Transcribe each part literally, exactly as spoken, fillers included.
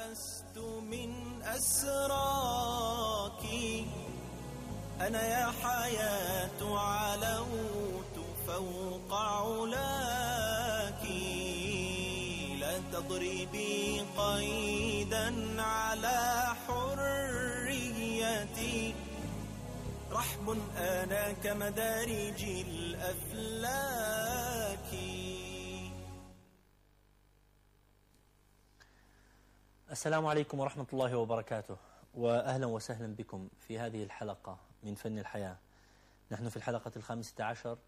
لست من أسراك، أنا يا حياة علوت فوق علاك، لا تضربي قيدا على حريتي، رحب أنا كمدارج الأفلاك. السلام عليكم ورحمة الله وبركاته، وأهلا وسهلا بكم في هذه الحلقة من فن الحياة. نحن في الحلقة الخامسة عشر،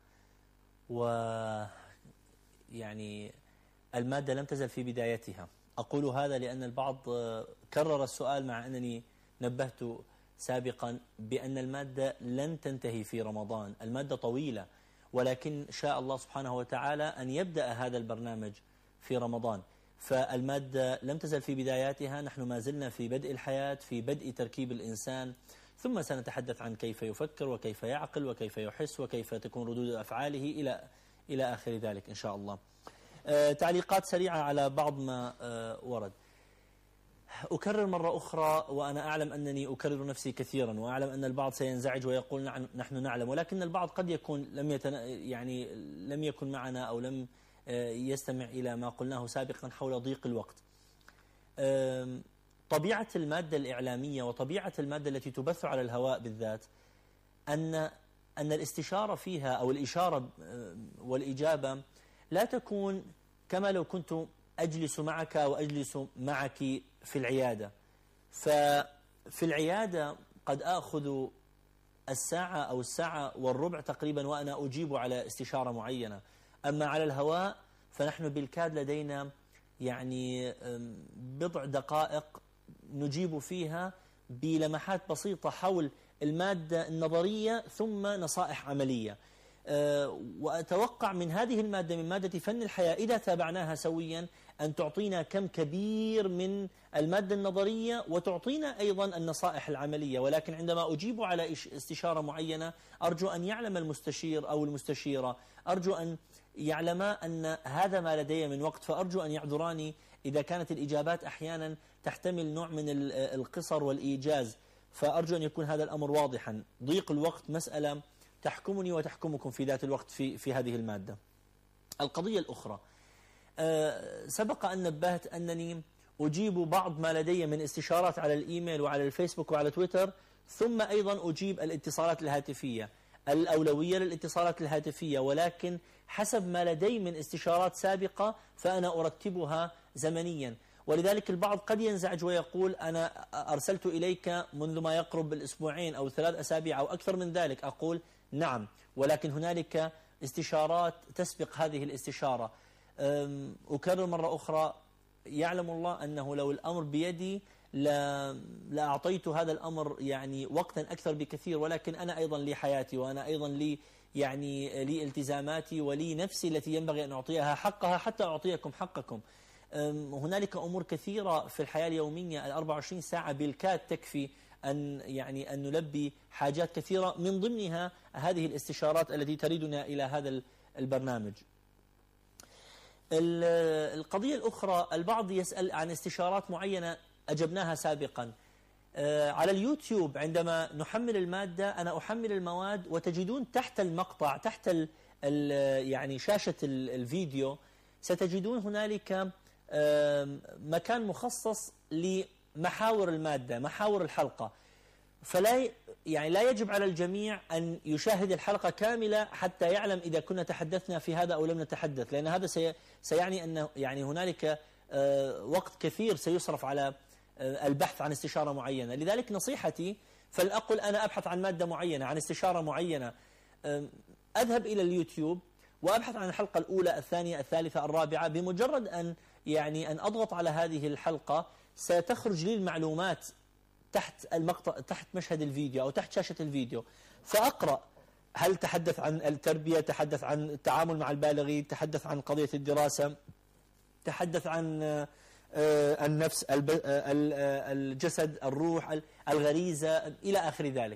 ويعني المادة لم تزل في بدايتها. أقول هذا لأن البعض كرر السؤال، مع أنني نبهت سابقا بأن المادة لن تنتهي في رمضان. المادة طويلة، ولكن شاء الله سبحانه وتعالى أن يبدأ هذا البرنامج في رمضان، فالمادة لم تزل في بداياتها. نحن ما زلنا في بدء الحياة، في بدء تركيب الإنسان، ثم سنتحدث عن كيف يفكر وكيف يعقل وكيف يحس وكيف تكون ردود أفعاله إلى إلى آخر ذلك إن شاء الله. أه تعليقات سريعة على بعض ما أه ورد. أكرر مرة أخرى، وأنا أعلم أنني أكرر نفسي كثيرا، وأعلم أن البعض سينزعج ويقول نعم نحن نعلم، ولكن البعض قد يكون لم يتن... يعني لم يكن معنا أو لم يستمع إلى ما قلناه سابقا حول ضيق الوقت. طبيعة المادة الإعلامية وطبيعة المادة التي تبث على الهواء بالذات أن أن الاستشارة فيها أو الإشارة والإجابة لا تكون كما لو كنت أجلس معك أو أجلس معك في العيادة. ففي العيادة قد آخذ الساعة أو الساعة والربع تقريبا وأنا أجيب على استشارة معينة. أما على الهواء فنحن بالكاد لدينا يعني بضع دقائق نجيب فيها بلمحات بسيطة حول المادة النظرية ثم نصائح عملية. وأتوقع من هذه المادة، من مادة فن الحياة، إذا تابعناها سويا أن تعطينا كم كبير من المادة النظرية وتعطينا أيضا النصائح العملية. ولكن عندما أجيب على استشارة معينة أرجو أن يعلم المستشير أو المستشيرة، أرجو أن يعلما أن هذا ما لدي من وقت، فأرجو أن يعذراني إذا كانت الإجابات أحيانا تحتمل نوع من القصر والإيجاز، فأرجو أن يكون هذا الأمر واضحا. ضيق الوقت مسألة تحكمني وتحكمكم في ذات الوقت في في هذه المادة. القضية الأخرى، أه سبق أن نبهت أنني أجيب بعض ما لدي من استشارات على الإيميل وعلى الفيسبوك وعلى تويتر، ثم أيضا أجيب الاتصالات الهاتفية. الأولوية للاتصالات الهاتفية، ولكن حسب ما لدي من استشارات سابقة فأنا أرتبها زمنيا. ولذلك البعض قد ينزعج ويقول أنا أرسلت إليك منذ ما يقرب الأسبوعين أو ثلاث أسابيع أو أكثر من ذلك. أقول نعم، ولكن هنالك استشارات تسبق هذه الاستشارة. أكرر مرة أخرى، يعلم الله أنه لو الأمر بيدي لأعطيت هذا الأمر يعني وقتا أكثر بكثير، ولكن أنا أيضا لي حياتي، وأنا أيضا لي يعني لي التزاماتي ولي نفسي التي ينبغي أن أعطيها حقها حتى أعطيكم حقكم. هنالك أمور كثيرة في الحياة اليومية، الأربع وعشرين ساعة بالكاد تكفي أن يعني أن نلبي حاجات كثيرة، من ضمنها هذه الاستشارات التي تريدنا إلى هذا البرنامج. القضية الأخرى، البعض يسأل عن استشارات معينة أجبناها سابقا. على اليوتيوب عندما نحمل المادة، أنا أحمل المواد وتجدون تحت المقطع، تحت ال ال يعني شاشة الفيديو، ستجدون هنالك مكان مخصص لمحاور المادة، محاور الحلقة. فلا يعني لا يجب على الجميع أن يشاهد الحلقة كاملة حتى يعلم إذا كنا تحدثنا في هذا أو لم نتحدث، لأن هذا سي سيعني أن يعني هنالك وقت كثير سيصرف على البحث عن استشارة معينة. لذلك نصيحتي، فلأقل أنا أبحث عن مادة معينة، عن استشارة معينة، أذهب إلى اليوتيوب وأبحث عن الحلقة الأولى الثانية الثالثة الرابعة. بمجرد أن يعني أن أضغط على هذه الحلقة ستخرج لي المعلومات تحت المقطع، تحت مشهد الفيديو أو تحت شاشة الفيديو، فأقرأ هل تحدث عن التربية، تحدث عن التعامل مع البالغين، تحدث عن قضية الدراسة، تحدث عن النفس، الجسد، الروح، الغريزة، إلى آخر ذلك.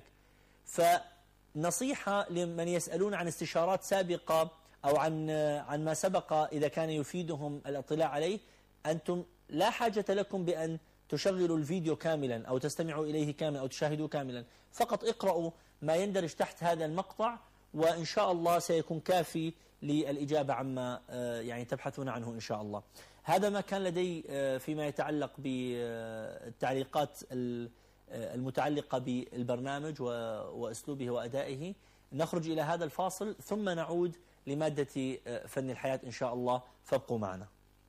فنصيحة لمن يسألون عن استشارات سابقة أو عن عن ما سبق إذا كان يفيدهم الاطلاع عليه، أنتم لا حاجة لكم بأن تشغلوا الفيديو كاملا أو تستمعوا إليه كاملا أو تشاهدوه كاملا، فقط اقرأوا ما يندرج تحت هذا المقطع، وإن شاء الله سيكون كافي للإجابة عما يعني تبحثون عنه إن شاء الله. هذا ما كان لدي فيما يتعلق بالتعليقات المتعلقة بالبرنامج وأسلوبه وأدائه. نخرج إلى هذا الفاصل ثم نعود لمادة فن الحياة إن شاء الله، فابقوا معنا.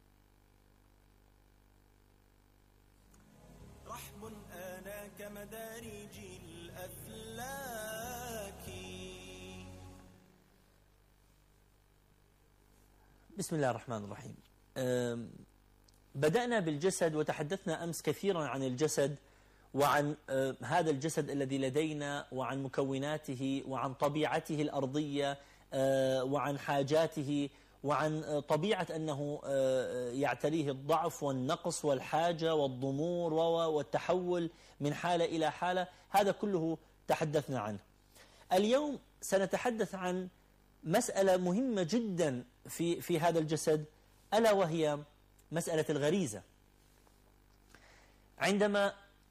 رحب آنا كمدارج الأفلاك. بسم الله الرحمن الرحيم. بدأنا بالجسد وتحدثنا أمس كثيرا عن الجسد وعن هذا الجسد الذي لدينا وعن مكوناته وعن طبيعته الأرضية وعن حاجاته وعن طبيعة أنه يعتريه الضعف والنقص والحاجة والضمور والتحول من حالة إلى حالة. هذا كله تحدثنا عنه. اليوم سنتحدث عن مسألة مهمة جدا في في هذا الجسد، ألا وهي مسألة الغريزة. عندما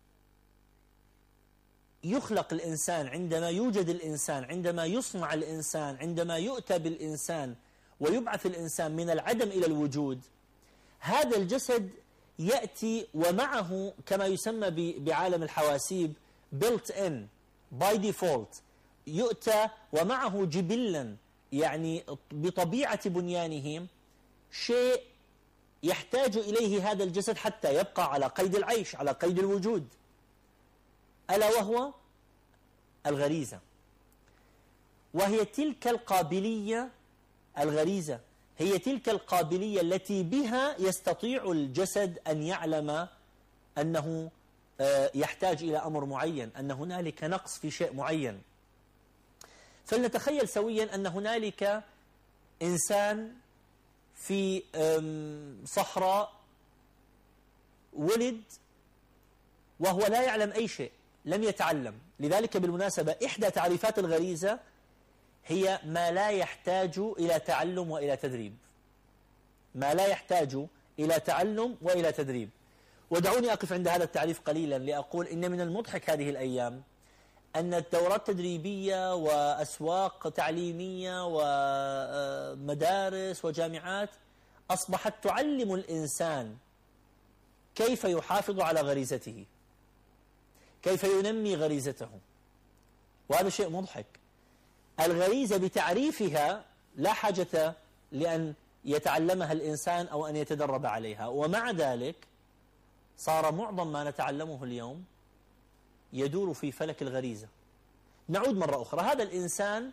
يخلق الإنسان، عندما يوجد الإنسان، عندما يصنع الإنسان، عندما يؤتى بالإنسان ويبعث الإنسان من العدم إلى الوجود، هذا الجسد يأتي ومعه كما يسمى بعالم الحواسيب built in by default، يؤتى ومعه جبلا، يعني بطبيعة بنيانه شيء يحتاج إليه هذا الجسد حتى يبقى على قيد العيش، على قيد الوجود، ألا وهو الغريزة. وهي تلك القابلية، الغريزة هي تلك القابلية التي بها يستطيع الجسد أن يعلم أنه يحتاج إلى أمر معين، أن هنالك نقص في شيء معين. فلنتخيل سويا أن هنالك إنسان في صحراء ولد وهو لا يعلم أي شيء، لم يتعلم. لذلك بالمناسبة إحدى تعريفات الغريزة هي ما لا يحتاج إلى تعلم وإلى تدريب، ما لا يحتاج إلى تعلم وإلى تدريب. ودعوني أقف عند هذا التعريف قليلا لأقول إن من المضحك هذه الأيام أن الدورات التدريبية وأسواق تعليمية ومدارس وجامعات أصبحت تعلم الإنسان كيف يحافظ على غريزته، كيف ينمي غريزته، وهذا شيء مضحك. الغريزة بتعريفها لا حاجة لأن يتعلمها الإنسان أو أن يتدرب عليها، ومع ذلك صار معظم ما نتعلمه اليوم يدور في فلك الغريزة. نعود مرة أخرى، هذا الإنسان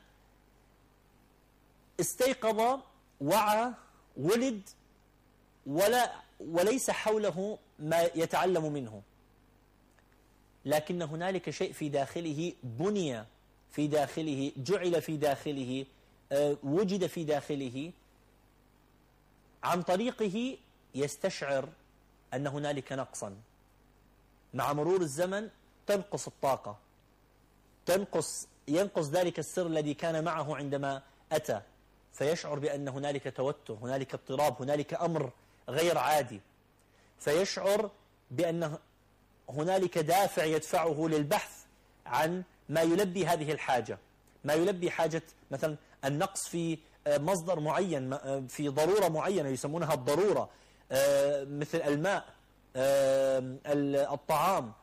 استيقظ، وعى، ولد، ولا وليس حوله ما يتعلم منه، لكن هنالك شيء في داخله بني في داخله، جعل في داخله، وجد في داخله، عن طريقه يستشعر أن هنالك نقصا. مع مرور الزمن تنقص الطاقة، تنقص ينقص ذلك السر الذي كان معه عندما أتى، فيشعر بأن هنالك توتر، هنالك اضطراب، هنالك أمر غير عادي، فيشعر بأن هنالك دافع يدفعه للبحث عن ما يلبي هذه الحاجة، ما يلبي حاجة مثلا النقص في مصدر معين، في ضرورة معينة يسمونها الضرورة، مثل الماء، الطعام،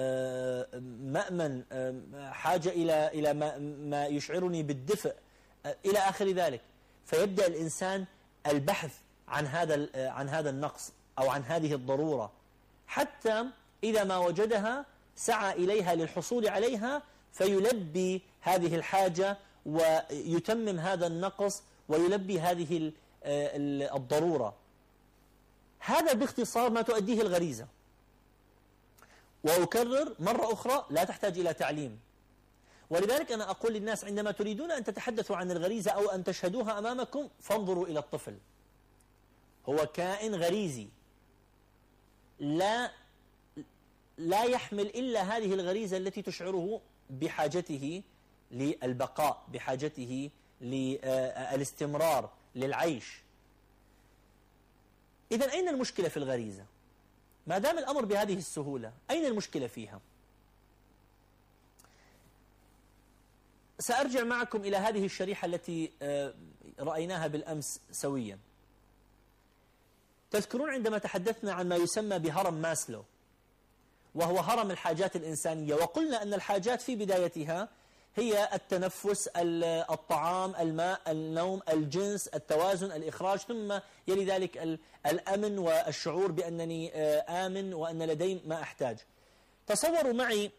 مأمن، حاجة إلى إلى ما ما يشعرني بالدفء إلى آخر ذلك. فيبدأ الإنسان البحث عن هذا عن هذا النقص أو عن هذه الضرورة، حتى إذا ما وجدها سعى إليها للحصول عليها، فيلبي هذه الحاجة ويتمم هذا النقص ويلبي هذه الضرورة. هذا باختصار ما تؤديه الغريزة. وأكرر مرة أخرى، لا تحتاج إلى تعليم. ولذلك أنا أقول للناس عندما تريدون أن تتحدثوا عن الغريزة أو أن تشهدوها أمامكم، فانظروا إلى الطفل. هو كائن غريزي، لا لا يحمل إلا هذه الغريزة التي تشعره بحاجته للبقاء، بحاجته للاستمرار، للعيش. إذن أين المشكلة في الغريزة؟ ما دام الأمر بهذه السهولة أين المشكلة فيها؟ سأرجع معكم إلى هذه الشريحة التي رأيناها بالأمس سويا. تذكرون عندما تحدثنا عن ما يسمى بهرم ماسلو، وهو هرم الحاجات الإنسانية، وقلنا أن الحاجات في بدايتها هي التنفس، الطعام، الماء، النوم، الجنس، التوازن، الإخراج، ثم يلي ذلك الأمن والشعور بأنني آمن وأن لدي ما أحتاج. تصوروا معي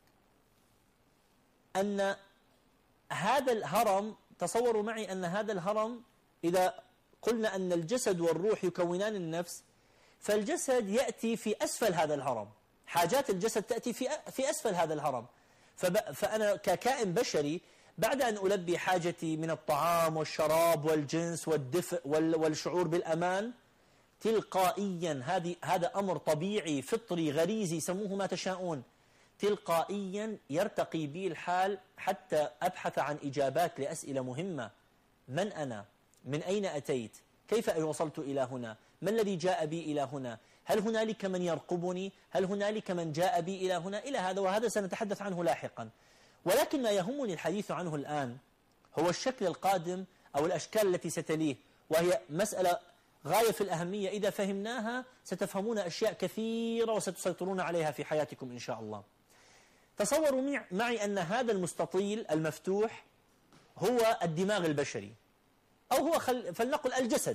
أن هذا الهرم تصوروا معي أن هذا الهرم إذا قلنا أن الجسد والروح يكونان النفس، فالجسد يأتي في أسفل هذا الهرم، حاجات الجسد تأتي في في أسفل هذا الهرم. فأنا ككائن بشري بعد أن ألبي حاجتي من الطعام والشراب والجنس والدفء والشعور بالأمان، تلقائيا هذه هذا أمر طبيعي فطري غريزي، سموه ما تشاءون، تلقائيا يرتقي بي الحال حتى أبحث عن إجابات لأسئلة مهمة. من أنا؟ من أين أتيت؟ كيف وصلت إلى هنا؟ ما الذي جاء بي إلى هنا؟ هل هنالك من يرقبني؟ هل هنالك من جاء بي إلى هنا؟ إلى هذا، وهذا سنتحدث عنه لاحقا. ولكن ما يهمني الحديث عنه الآن هو الشكل القادم أو الأشكال التي ستليه، وهي مسألة غاية في الأهمية. إذا فهمناها ستفهمون أشياء كثيرة وستسيطرون عليها في حياتكم إن شاء الله. تصوروا معي أن هذا المستطيل المفتوح هو الدماغ البشري، أو هو خل... فلنقل الجسد،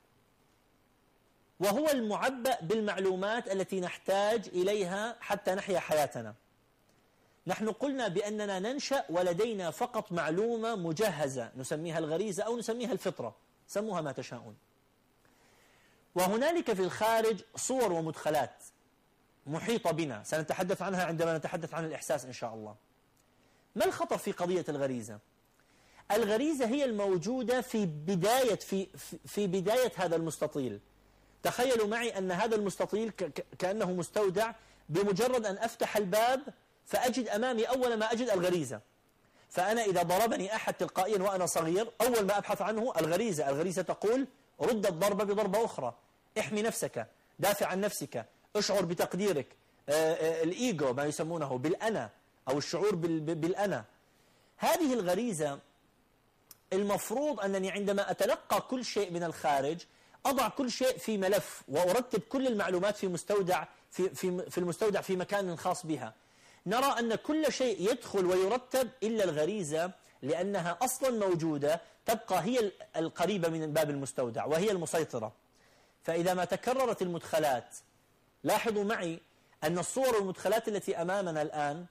وهو المعبأ بالمعلومات التي نحتاج إليها حتى نحيا حياتنا. نحن قلنا بأننا ننشأ ولدينا فقط معلومة مجهزة نسميها الغريزة أو نسميها الفطرة، سموها ما تشاءون. وهنالك في الخارج صور ومدخلات محيطة بنا، سنتحدث عنها عندما نتحدث عن الإحساس إن شاء الله. ما الخطر في قضية الغريزة؟ الغريزة هي الموجودة في بداية في في بداية هذا المستطيل. تخيلوا معي أن هذا المستطيل كأنه مستودع، بمجرد أن أفتح الباب فأجد أمامي أول ما أجد الغريزة. فأنا إذا ضربني أحد تلقائيا وأنا صغير، أول ما أبحث عنه الغريزة. الغريزة تقول رد الضربة بضربة أخرى، احمي نفسك، دافع عن نفسك، اشعر بتقديرك، الإيجو ما يسمونه بالأنا أو الشعور بالأنا. هذه الغريزة المفروض أنني عندما أتلقى كل شيء من الخارج أضع كل شيء في ملف وأرتب كل المعلومات في مستودع في في في المستودع في مكان خاص بها. نرى أن كل شيء يدخل ويرتب إلا الغريزة، لأنها أصلا موجودة تبقى هي القريبة من باب المستودع وهي المسيطرة. فإذا ما تكررت المدخلات، لاحظوا معي أن الصور والمدخلات التي أمامنا الآن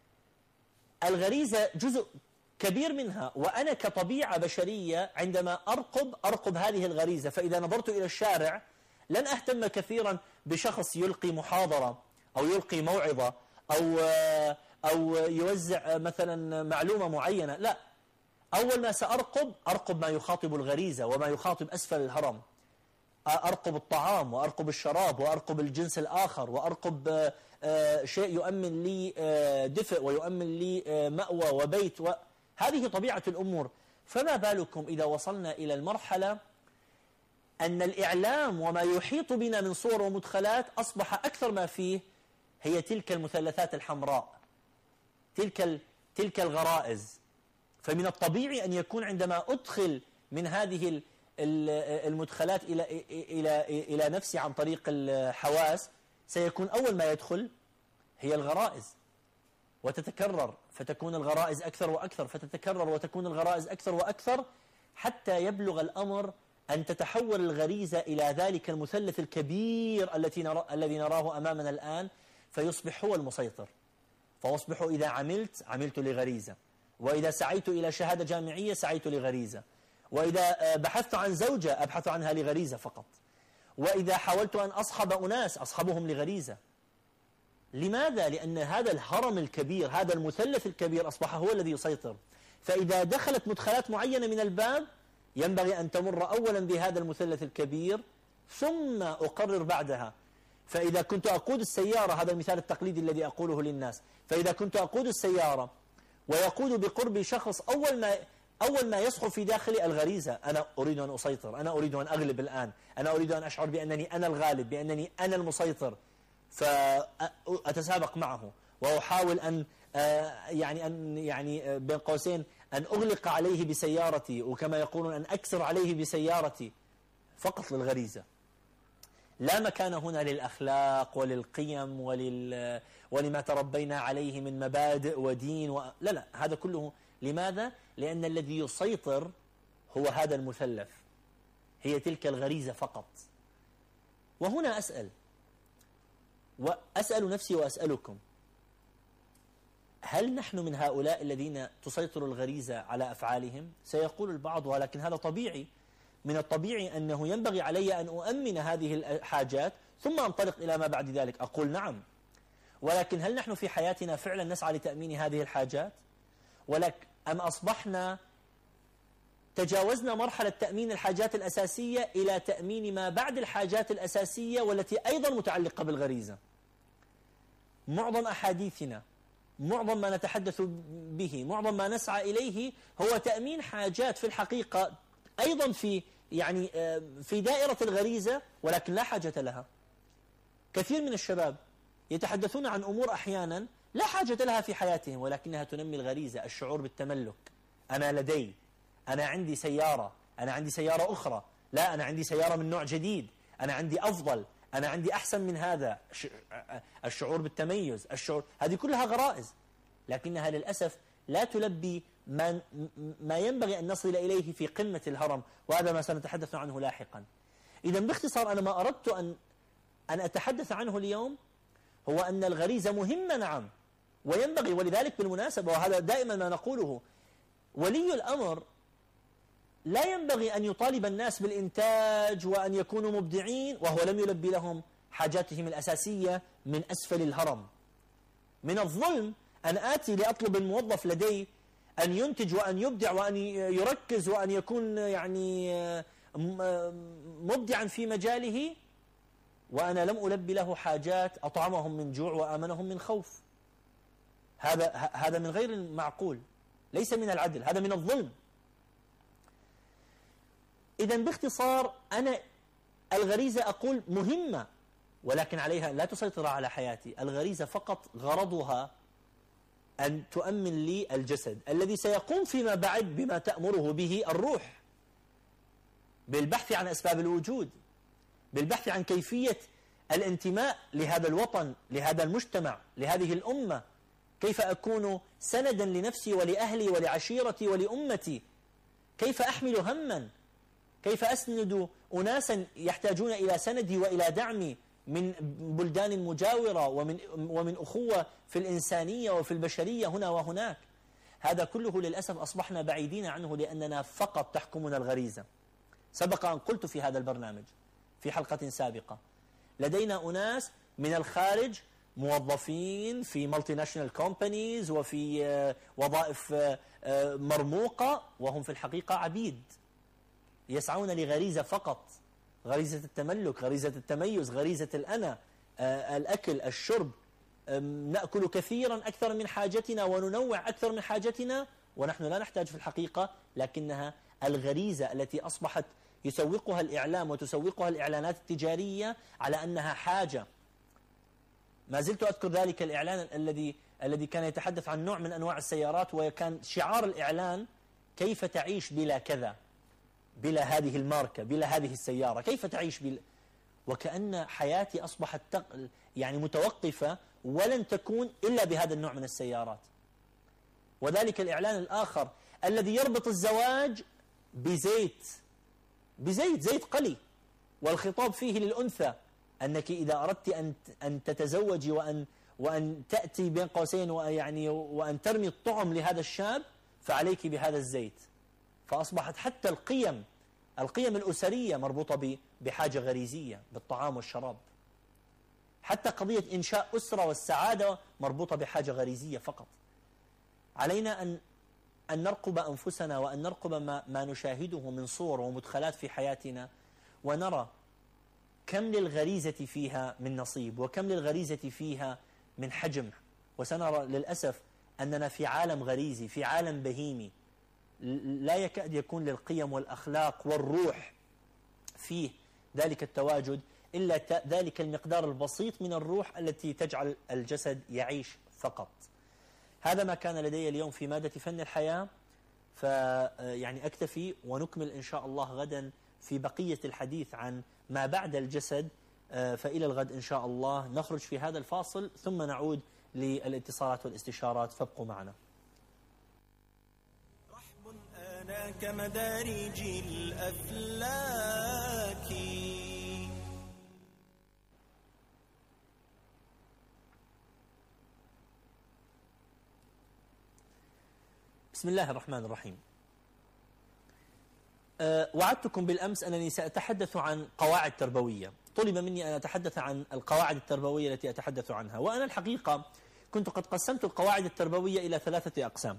الغريزة جزء كبير منها، وأنا كطبيعة بشرية عندما أرقب أرقب هذه الغريزة. فإذا نظرت إلى الشارع لن أهتم كثيرا بشخص يلقي محاضرة أو يلقي موعظة أو أو يوزع مثلا معلومة معينة، لا، أول ما سأرقب أرقب ما يخاطب الغريزة وما يخاطب أسفل الهرم. أرقب الطعام وأرقب الشراب وأرقب الجنس الآخر وأرقب شيء يؤمن لي دفء ويؤمن لي مأوى وبيت، وهذه طبيعة الأمور. فما بالكم إذا وصلنا إلى المرحلة أن الإعلام وما يحيط بنا من صور ومدخلات أصبح أكثر ما فيه هي تلك المثلثات الحمراء، تلك تلك الغرائز. فمن الطبيعي أن يكون عندما أدخل من هذه المدخلات إلى إلى إلى نفسي عن طريق الحواس، سيكون أول ما يدخل هي الغرائز، وتتكرر فتكون الغرائز أكثر وأكثر، فتتكرر وتكون الغرائز أكثر وأكثر، حتى يبلغ الأمر أن تتحول الغريزة إلى ذلك المثلث الكبير التي نرى الذي نراه أمامنا الآن، فيصبح هو المسيطر. فأصبح إذا عملت عملت لغريزة، وإذا سعيت إلى شهادة جامعية سعيت لغريزة، وإذا بحثت عن زوجة أبحث عنها لغريزة فقط، وإذا حاولت أن أصحب أناس أصحبهم لغريزة. لماذا؟ لأن هذا الهرم الكبير، هذا المثلث الكبير أصبح هو الذي يسيطر. فإذا دخلت مدخلات معينة من الباب ينبغي أن تمر أولا بهذا المثلث الكبير ثم أقرر بعدها. فإذا كنت أقود السيارة، هذا المثال التقليدي الذي أقوله للناس، فإذا كنت أقود السيارة ويقود بقربي شخص، أول ما أول ما يصحو في داخلي الغريزة، أنا أريد أن أسيطر، أنا أريد أن أغلب الآن، أنا أريد أن أشعر بأنني أنا الغالب، بأنني أنا المسيطر. فأتسابق معه وأحاول أن يعني أن يعني بين قوسين أن أغلق عليه بسيارتي، وكما يقولون أن أكسر عليه بسيارتي، فقط للغريزة. لا مكان هنا للأخلاق وللقيم ولل ولما تربينا عليه من مبادئ ودين و... لا لا، هذا كله لماذا؟ لأن الذي يسيطر هو هذا المثلث، هي تلك الغريزة فقط. وهنا أسأل وأسأل نفسي وأسألكم، هل نحن من هؤلاء الذين تسيطر الغريزة على أفعالهم؟ سيقول البعض ولكن هذا طبيعي، من الطبيعي أنه ينبغي علي أن أؤمن هذه الحاجات ثم أنطلق إلى ما بعد ذلك. أقول نعم، ولكن هل نحن في حياتنا فعلا نسعى لتأمين هذه الحاجات؟ ولكن أم أصبحنا تجاوزنا مرحلة تأمين الحاجات الأساسية إلى تأمين ما بعد الحاجات الأساسية والتي أيضا متعلقة بالغريزة؟ معظم أحاديثنا، معظم ما نتحدث به، معظم ما نسعى إليه هو تأمين حاجات في الحقيقة أيضا في يعني في دائرة الغريزة ولكن لا حاجة لها. كثير من الشباب يتحدثون عن أمور أحيانا لا حاجة لها في حياتهم ولكنها تنمي الغريزة، الشعور بالتملك. أنا لدي، أنا عندي سيارة، أنا عندي سيارة أخرى، لا أنا عندي سيارة من نوع جديد، أنا عندي أفضل، أنا عندي أحسن من هذا. الشعور بالتميز، الشعور، هذه كلها غرائز، لكنها للأسف لا تلبي ما, ما ينبغي أن نصل إليه في قمة الهرم، وهذا ما سنتحدث عنه لاحقا. إذا باختصار أنا ما أردت أن أن أتحدث عنه اليوم هو أن الغريزة مهمة نعم، وينبغي، ولذلك بالمناسبة وهذا دائما ما نقوله، ولي الأمر لا ينبغي أن يطالب الناس بالإنتاج وأن يكونوا مبدعين وهو لم يلبي لهم حاجاتهم الأساسية من أسفل الهرم. من الظلم أن آتي لأطلب الموظف لدي أن ينتج وأن يبدع وأن يركز وأن يكون يعني مبدعا في مجاله وأنا لم ألبي له حاجات أطعمهم من جوع وآمنهم من خوف. هذا هذا من غير المعقول، ليس من العدل، هذا من الظلم. إذا باختصار أنا الغريزة أقول مهمة ولكن عليها لا تسيطر على حياتي. الغريزة فقط غرضها أن تؤمن لي الجسد الذي سيقوم فيما بعد بما تأمره به الروح، بالبحث عن أسباب الوجود، بالبحث عن كيفية الانتماء لهذا الوطن، لهذا المجتمع، لهذه الأمة، كيف أكون سندا لنفسي ولأهلي ولعشيرتي ولأمتي، كيف أحمل هما، كيف أسند أناسا يحتاجون إلى سندي وإلى دعمي من بلدان مجاورة ومن, ومن أخوة في الإنسانية وفي البشرية هنا وهناك. هذا كله للأسف أصبحنا بعيدين عنه لأننا فقط تحكمنا الغريزة. سبق أن قلت في هذا البرنامج في حلقة سابقة لدينا أناس من الخارج موظفين في مالتي ناشونال كومبانيز وفي وظائف مرموقة وهم في الحقيقة عبيد يسعون لغريزة فقط، غريزة التملك، غريزة التميز، غريزة الأنا، الأكل، الشرب. نأكل كثيرا أكثر من حاجتنا وننوع أكثر من حاجتنا ونحن لا نحتاج في الحقيقة، لكنها الغريزة التي أصبحت يسوقها الإعلام وتسوقها الإعلانات التجارية على أنها حاجة. ما زلت أذكر ذلك الإعلان الذي الذي كان يتحدث عن نوع من أنواع السيارات وكان شعار الإعلان كيف تعيش بلا كذا، بلا هذه الماركة، بلا هذه السيارة، كيف تعيش بلا، وكأن حياتي أصبحت تق... يعني متوقفة ولن تكون إلا بهذا النوع من السيارات. وذلك الإعلان الآخر الذي يربط الزواج بزيت بزيت زيت قلي، والخطاب فيه للأنثى أنك إذا أردت أن أن تتزوجي وأن وأن تأتي بين قوسين ويعني وأن ترمي الطعم لهذا الشاب فعليك بهذا الزيت. فأصبحت حتى القيم القيم الأسرية مربوطة بحاجة غريزية بالطعام والشراب، حتى قضية إنشاء أسرة والسعادة مربوطة بحاجة غريزية فقط. علينا أن أن نرقب أنفسنا وأن نرقب ما, ما نشاهده من صور ومدخلات في حياتنا ونرى كم للغريزة فيها من نصيب وكم للغريزة فيها من حجم. وسنرى للأسف أننا في عالم غريزي، في عالم بهيمي لا يكاد يكون للقيم والأخلاق والروح فيه ذلك التواجد إلا ذلك المقدار البسيط من الروح التي تجعل الجسد يعيش فقط. هذا ما كان لدي اليوم في مادة فن الحياة، فيعني أكتفي ونكمل إن شاء الله غدا في بقية الحديث عن ما بعد الجسد. فإلى الغد إن شاء الله نخرج في هذا الفاصل ثم نعود للاتصالات والاستشارات، فابقوا معنا. رحب آناك مدارج الأفلاك. بسم الله الرحمن الرحيم. أه وعدتكم بالأمس أنني سأتحدث عن قواعد تربوية. طلب مني أن أتحدث عن القواعد التربوية التي أتحدث عنها، وأنا الحقيقة كنت قد قسمت القواعد التربوية إلى ثلاثة أقسام.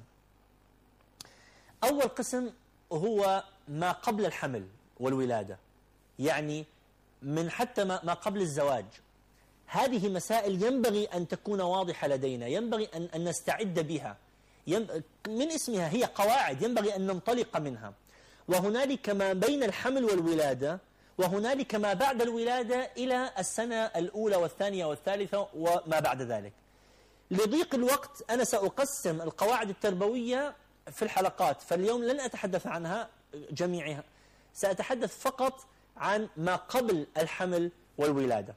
أول قسم هو ما قبل الحمل والولادة، يعني من حتى ما قبل الزواج. هذه مسائل ينبغي أن تكون واضحة لدينا، ينبغي أن, أن نستعد بها. من اسمها هي قواعد ينبغي أن ننطلق منها. وهنالك ما بين الحمل والولادة، وهنالك ما بعد الولادة إلى السنة الأولى والثانية والثالثة وما بعد ذلك. لضيق الوقت أنا سأقسم القواعد التربوية في الحلقات، فاليوم لن أتحدث عنها جميعها، سأتحدث فقط عن ما قبل الحمل والولادة.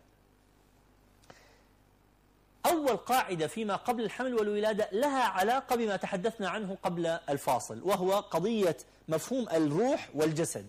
أول قاعدة فيما قبل الحمل والولادة لها علاقة بما تحدثنا عنه قبل الفاصل، وهو قضية مفهوم الروح والجسد.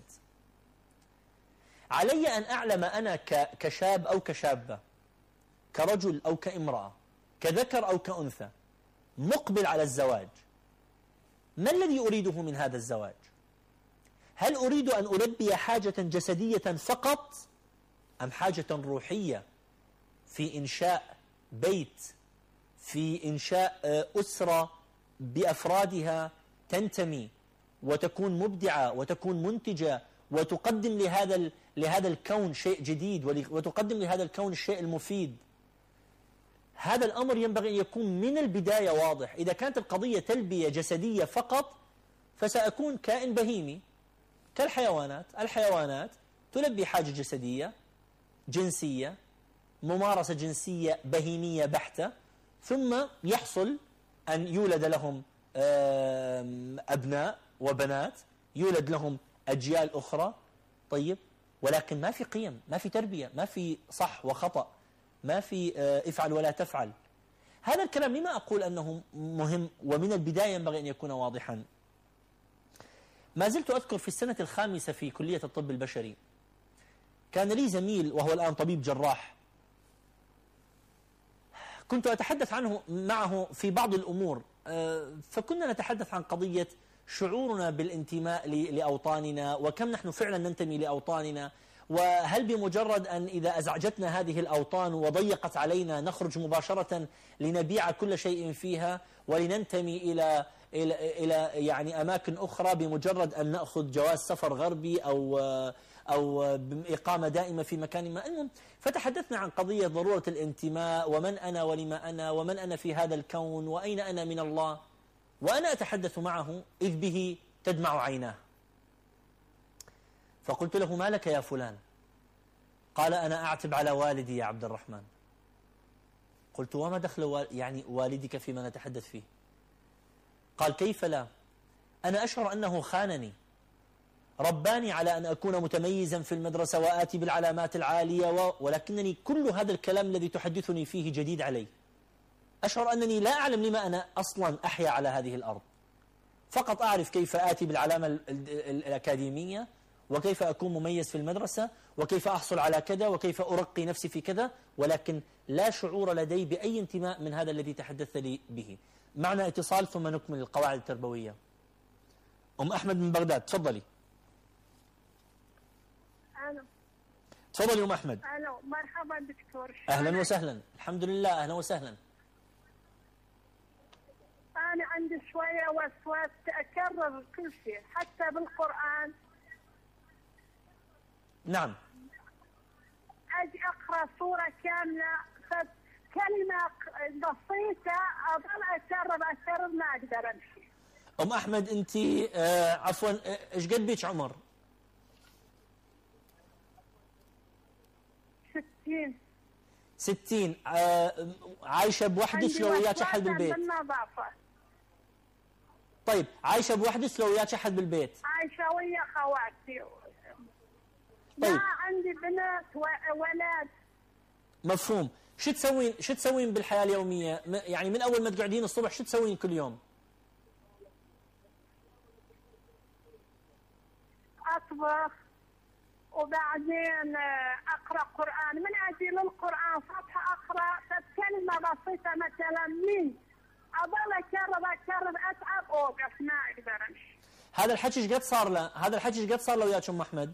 علي أن أعلم أنا كشاب أو كشابة، كرجل أو كامرأة، كذكر أو كأنثى، مقبل على الزواج، ما الذي أريده من هذا الزواج؟ هل أريد أن ألبي حاجة جسدية فقط، أم حاجة روحية في إنشاء بيت، في إنشاء أسرة بأفرادها تنتمي وتكون مبدعة وتكون منتجة وتقدم لهذا لهذا الكون شيء جديد وتقدم لهذا الكون الشيء المفيد؟ هذا الأمر ينبغي أن يكون من البداية واضح. إذا كانت القضية تلبية جسدية فقط فسأكون كائن بهيمي كالحيوانات. الحيوانات تلبي حاجة جسدية جنسية، ممارسة جنسية بهيمية بحتة، ثم يحصل أن يولد لهم أبناء وبنات، يولد لهم أجيال أخرى. طيب، ولكن ما في قيم، ما في تربية، ما في صح وخطأ، ما في افعل ولا تفعل. هذا الكلام لما أقول أنه مهم ومن البداية ينبغي أن يكون واضحا. ما زلت أذكر في السنة الخامسة في كلية الطب البشري كان لي زميل وهو الآن طبيب جراح، كنت أتحدث عنه معه في بعض الأمور، فكنا نتحدث عن قضية شعورنا بالانتماء لأوطاننا، وكم نحن فعلا ننتمي لأوطاننا، وهل بمجرد أن إذا أزعجتنا هذه الأوطان وضيقت علينا نخرج مباشرة لنبيع كل شيء فيها ولننتمي إلى إلى إلى يعني أماكن أخرى بمجرد أن نأخذ جواز سفر غربي أو أو إقامة دائمة في مكان ما. المهم فتحدثنا عن قضية ضرورة الانتماء، ومن أنا ولما أنا، ومن أنا في هذا الكون، وأين أنا من الله. وأنا أتحدث معه إذ به تدمع عيناه، فقلت له: ما لك يا فلان؟ قال: أنا أعتب على والدي يا عبد الرحمن. قلت: وما دخل يعني والدك فيما نتحدث فيه؟ قال: كيف لا، أنا أشعر أنه خانني، رباني على أن أكون متميزا في المدرسة وآتي بالعلامات العالية، ولكنني كل هذا الكلام الذي تحدثني فيه جديد علي. أشعر أنني لا أعلم لما أنا أصلا أحيا على هذه الأرض، فقط أعرف كيف آتي بالعلامة الأكاديمية، وكيف أكون مميز في المدرسة، وكيف أحصل على كذا، وكيف أرقي نفسي في كذا، ولكن لا شعور لدي بأي انتماء من هذا الذي تحدثت لي به. معنا اتصال ثم نكمل القواعد التربوية. أم أحمد من بغداد، تفضلي. ألو. تفضلي أم أحمد. ألو، مرحبا دكتور. أهلا وسهلا. الحمد لله، أهلا وسهلا. أنا عندي شوية وسواس، أكرر كل شيء حتى بالقرآن. نعم. أجي أقرأ سورة كاملة فكلمة بسيطة أظل أكرر أكرر ما أقدر أمشي. أم أحمد أنت آه عفوا إيش قد بيك عمر؟ ست ستين. ستين. آه عايشة بوحدك لو وياك أحد بالبيت؟ بالنظافة. طيب عايشة بوحدك لو وياك أحد بالبيت؟ عايشة ويا خواتي. طيب. ما عندي بنات وولد. مفهوم. شو تسوين شو تسوين بالحياة اليومية؟ يعني من أول ما تقعدين الصبح شو تسوين كل يوم؟ أطبخ وبعدين أقرأ قرآن. من أجل القرآن صفحة أقرأ كلمة بسيطة مثلا من أضل أكرر أكرر أتعب أوقف ما أقدر أمشي. هذا الحكي ايش قد صار له؟ هذا الحكي ايش قد صار له وياك أم أحمد؟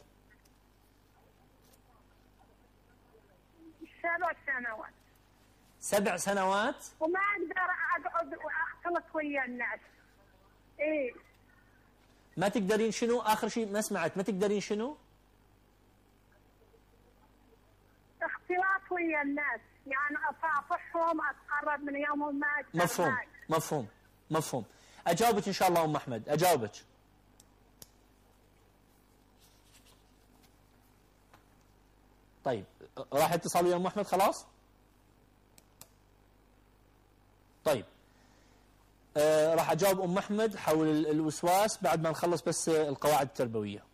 سبع سنوات. سبع سنوات؟ وما أقدر أقعد وأختلط ويا الناس. إيه. ما تقدرين شنو؟ آخر شيء ما سمعت، ما تقدرين شنو؟ اختلاط ويا الناس، يعني أصافحهم أتقرب من يوم ما أقدر. مفهوم مفهوم مفهوم. أجاوبك إن شاء الله أم أحمد، أجاوبك. طيب راح اتصال ويا أم أحمد خلاص؟ طيب آه راح أجاوب أم أحمد حول الوسواس بعد ما نخلص بس القواعد التربوية.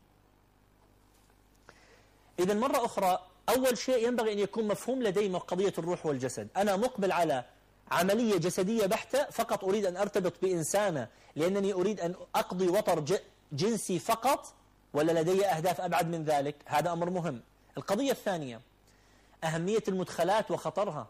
إذا مرة أخرى أول شيء ينبغي أن يكون مفهوم لدي قضية الروح والجسد. أنا مقبل على عملية جسدية بحتة فقط أريد أن أرتبط بإنسانة لأنني أريد أن أقضي وطر جنسي فقط، ولا لدي أهداف أبعد من ذلك؟ هذا أمر مهم. القضية الثانية أهمية المدخلات وخطرها.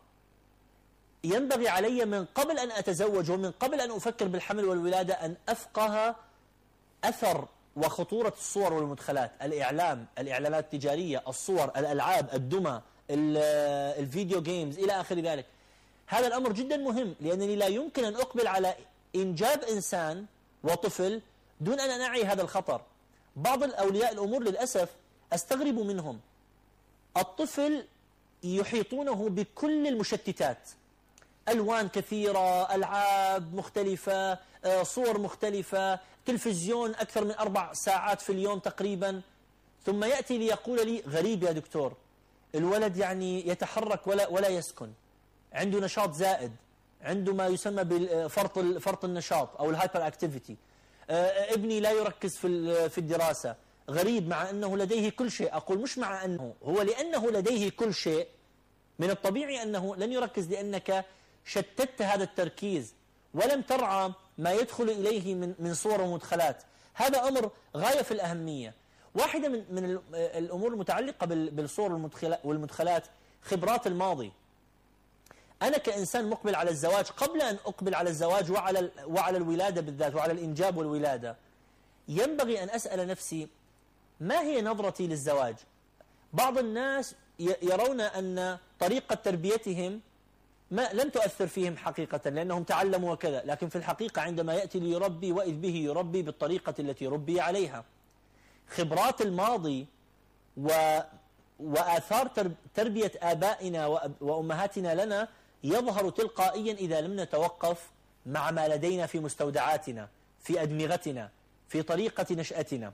ينبغي علي من قبل أن أتزوج ومن قبل أن أفكر بالحمل والولادة أن أفقه أثر وخطورة الصور والمدخلات، الإعلام، الإعلانات التجارية، الصور، الألعاب، الدمى، الفيديو جيمز إلى آخر ذلك. هذا الأمر جدا مهم لأنني لا يمكن أن أقبل على إنجاب إنسان وطفل دون أن أنعي هذا الخطر. بعض الأولياء الأمور للأسف أستغرب منهم. الطفل يحيطونه بكل المشتتات، ألوان كثيرة، ألعاب مختلفة، صور مختلفة، تلفزيون أكثر من أربع ساعات في اليوم تقريبا، ثم يأتي ليقول لي غريب يا دكتور الولد يعني يتحرك ولا ولا يسكن، عنده نشاط زائد، عنده ما يسمى بفرط فرط النشاط أو الهايبر اكتيفيتي، ابني لا يركز في في الدراسة، غريب مع أنه لديه كل شيء. أقول مش مع أنه، هو لأنه لديه كل شيء من الطبيعي أنه لن يركز لأنك شتت هذا التركيز ولم ترعى ما يدخل إليه من من صور ومدخلات. هذا أمر غاية في الأهمية. واحدة من من الأمور المتعلقة بالصور والمدخلات خبرات الماضي. أنا كإنسان مقبل على الزواج، قبل أن أقبل على الزواج وعلى وعلى الولادة بالذات وعلى الإنجاب والولادة، ينبغي أن أسأل نفسي ما هي نظرتي للزواج؟ بعض الناس يرون أن طريقة تربيتهم ما لم تؤثر فيهم حقيقة لأنهم تعلموا وكذا، لكن في الحقيقة عندما يأتي ليربي وإذ به يربي بالطريقة التي ربي عليها. خبرات الماضي و وآثار تربية آبائنا وأمهاتنا لنا يظهر تلقائيا إذا لم نتوقف مع ما لدينا في مستودعاتنا، في أدمغتنا، في طريقة نشأتنا.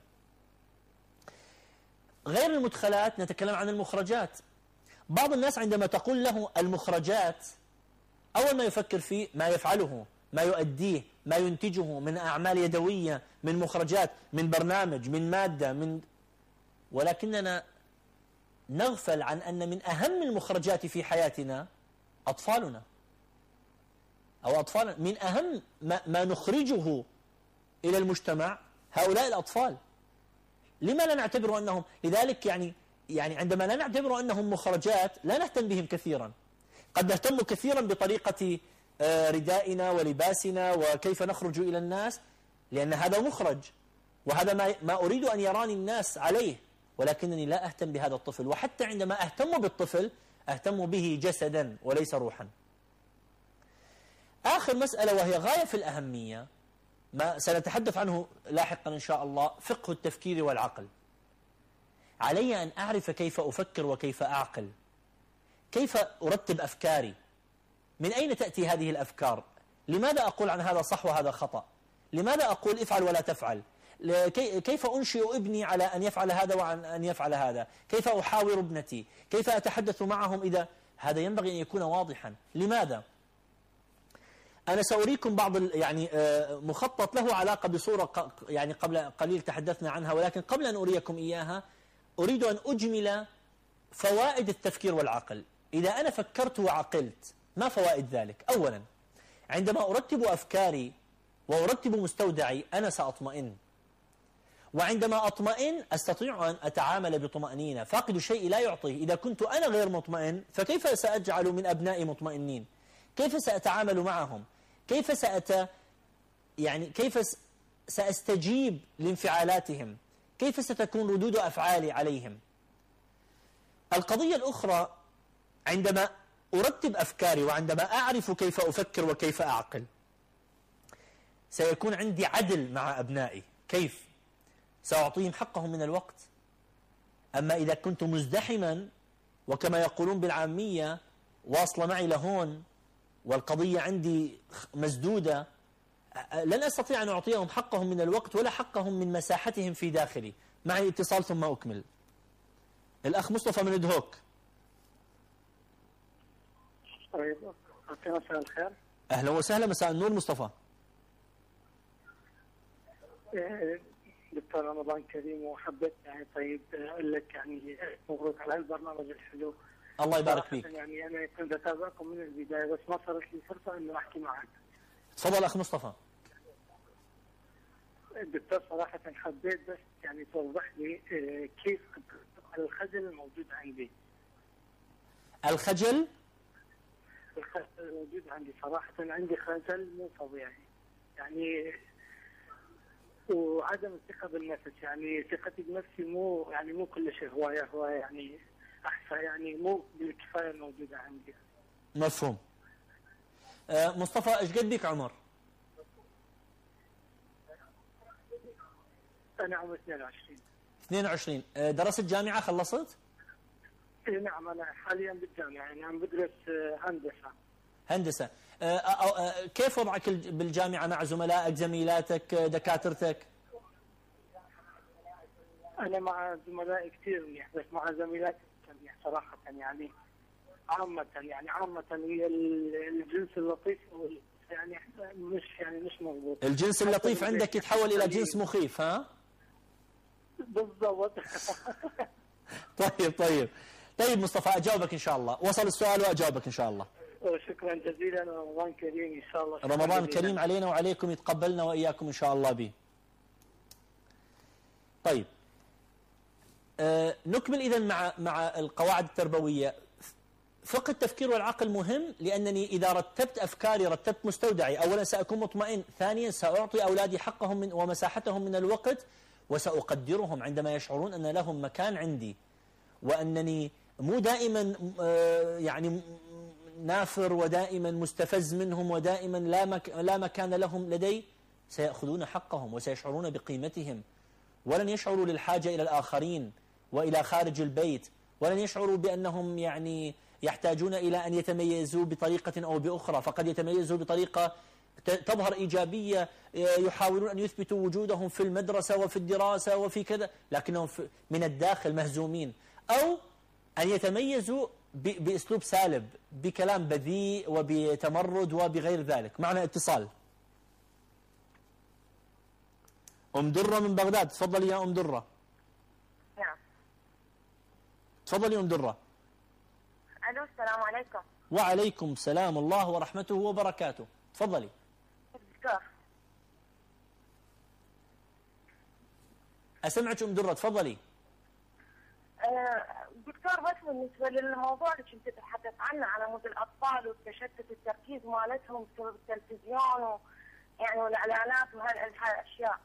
غير المدخلات نتكلم عن المخرجات. بعض الناس عندما تقول له المخرجات أول ما يفكر فيه ما يفعله، ما يؤديه، ما ينتجه من أعمال يدوية، من مخرجات، من برنامج، من مادة، من ولكننا نغفل عن أن من أهم المخرجات في حياتنا أطفالنا، أو أطفالنا من أهم ما, ما نخرجه إلى المجتمع هؤلاء الأطفال. لما لا نعتبر أنهم لذلك يعني يعني عندما لا نعتبر أنهم مخرجات لا نهتم بهم كثيرا. قد نهتم كثيرا بطريقة ردائنا ولباسنا وكيف نخرج إلى الناس لأن هذا مخرج وهذا ما, ما أريد أن يراني الناس عليه، ولكنني لا أهتم بهذا الطفل. وحتى عندما أهتم بالطفل أهتم به جسدا وليس روحا. آخر مسألة وهي غاية في الأهمية ما سنتحدث عنه لاحقا إن شاء الله، فقه التفكير والعقل. علي أن أعرف كيف أفكر وكيف أعقل، كيف أرتب أفكاري، من أين تأتي هذه الأفكار، لماذا أقول عن هذا صح وهذا خطأ، لماذا أقول افعل ولا تفعل، كيف أنشئ ابني على أن يفعل هذا وعن أن يفعل هذا؟ كيف أحاور ابنتي؟ كيف أتحدث معهم؟ إذا هذا ينبغي أن يكون واضحا. لماذا؟ أنا سأريكم بعض يعني مخطط له علاقة بصورة يعني قبل قليل تحدثنا عنها، ولكن قبل أن أريكم إياها أريد أن أجمل فوائد التفكير والعقل. إذا أنا فكرت وعقلت ما فوائد ذلك؟ أولا، عندما أرتب أفكاري وأرتب مستودعي أنا سأطمئن، وعندما أطمئن أستطيع أن أتعامل بطمأنينة. فاقد الشيء لا يعطيه. إذا كنت أنا غير مطمئن فكيف سأجعل من أبنائي مطمئنين؟ كيف سأتعامل معهم؟ كيف سأت يعني كيف سأستجيب لانفعالاتهم؟ كيف ستكون ردود أفعالي عليهم؟ القضية الأخرى، عندما أرتب أفكاري وعندما أعرف كيف أفكر وكيف أعقل سيكون عندي عدل مع أبنائي. كيف؟ سأعطيهم حقهم من الوقت. أما إذا كنت مزدحما وكما يقولون بالعامية واصلة معي لهون والقضية عندي مسدودة، لن أستطيع أن أعطيهم حقهم من الوقت ولا حقهم من مساحتهم في داخلي. معي اتصال ثم أكمل. الأخ مصطفى من دهوك. طيب، مساء الخير. أهلا وسهلا، مساء النور مصطفى. دكتور رمضان كريم، وحبيت يعني طيب أقول لك يعني مبروك على البرنامج الحلو. الله يبارك فيك. يعني أنا كنت أتابعكم من البداية بس ما صارت لي فرصة إنه أحكي معك. تفضل أخ مصطفى. دكتور صراحة حبيت بس يعني توضح لي كيف الخجل الموجود عندي. الخجل؟ الخجل الموجود عندي صراحة عندي خجل مو طبيعي يعني، وعدم الثقة بالنفس. يعني ثقتي بنفسي مو يعني مو كلش هواية هواية يعني أحسن يعني مو بالكفاية الموجودة عندي. مفهوم. أه مصطفى، ايش قد بك عمر؟ أنا عمري اثنين وعشرين. اثنين وعشرين. أه درست جامعة خلصت؟ نعم، أنا حاليا بالجامعة يعني عم بدرس هندسة. هندسة. أه أه كيف وضعك بالجامعة مع زملائك، زميلاتك، دكاترتك؟ أنا مع زملائي كثير منيح، بس مع زميلاتي منيح صراحة يعني عامة يعني عامة هي الجنس اللطيف يعني مش يعني مش مضبوط. الجنس اللطيف عندك يتحول إلى جنس مخيف، ها؟ بالضبط. طيب طيب طيب مصطفى، أجاوبك إن شاء الله. وصل السؤال وأجاوبك إن شاء الله. شكرا جزيلا. رمضان كريم إن شاء الله. رمضان كريم علينا وعليكم، يتقبلنا وإياكم إن شاء الله به. طيب آه نكمل إذن مع مع القواعد التربوية. فقه التفكير والعقل مهم، لأنني إذا رتبت أفكاري رتبت مستودعي. أولا سأكون مطمئن، ثانيا سأعطي أولادي حقهم من ومساحتهم من الوقت، وسأقدرهم عندما يشعرون أن لهم مكان عندي، وأنني مو دائما آه يعني نافر ودائما مستفز منهم ودائما لا مك لا مكان لهم لدي. سيأخذون حقهم وسيشعرون بقيمتهم، ولن يشعروا للحاجة إلى الآخرين وإلى خارج البيت، ولن يشعروا بأنهم يعني يحتاجون إلى أن يتميزوا بطريقة أو بأخرى. فقد يتميزوا بطريقة تظهر إيجابية، يحاولون أن يثبتوا وجودهم في المدرسة وفي الدراسة وفي كذا، لكنهم من الداخل مهزومين. أو أن يتميزوا بأسلوب سالب، بكلام بذيء وبتمرد وبغير ذلك. معنا اتصال. أم درة من بغداد، تفضلي يا أم درة. نعم. تفضلي أم درة. ألو، السلام عليكم. وعليكم سلام الله ورحمته وبركاته. تفضلي. دكتور. أسمعك أم درة، تفضلي. أه دكتور، بس بالنسبة للموضوع اللي كنت تتحدث عنه على مود الأطفال وتشتت التركيز مالتهم بسبب التلفزيون و يعني والإعلانات وهالأشياء.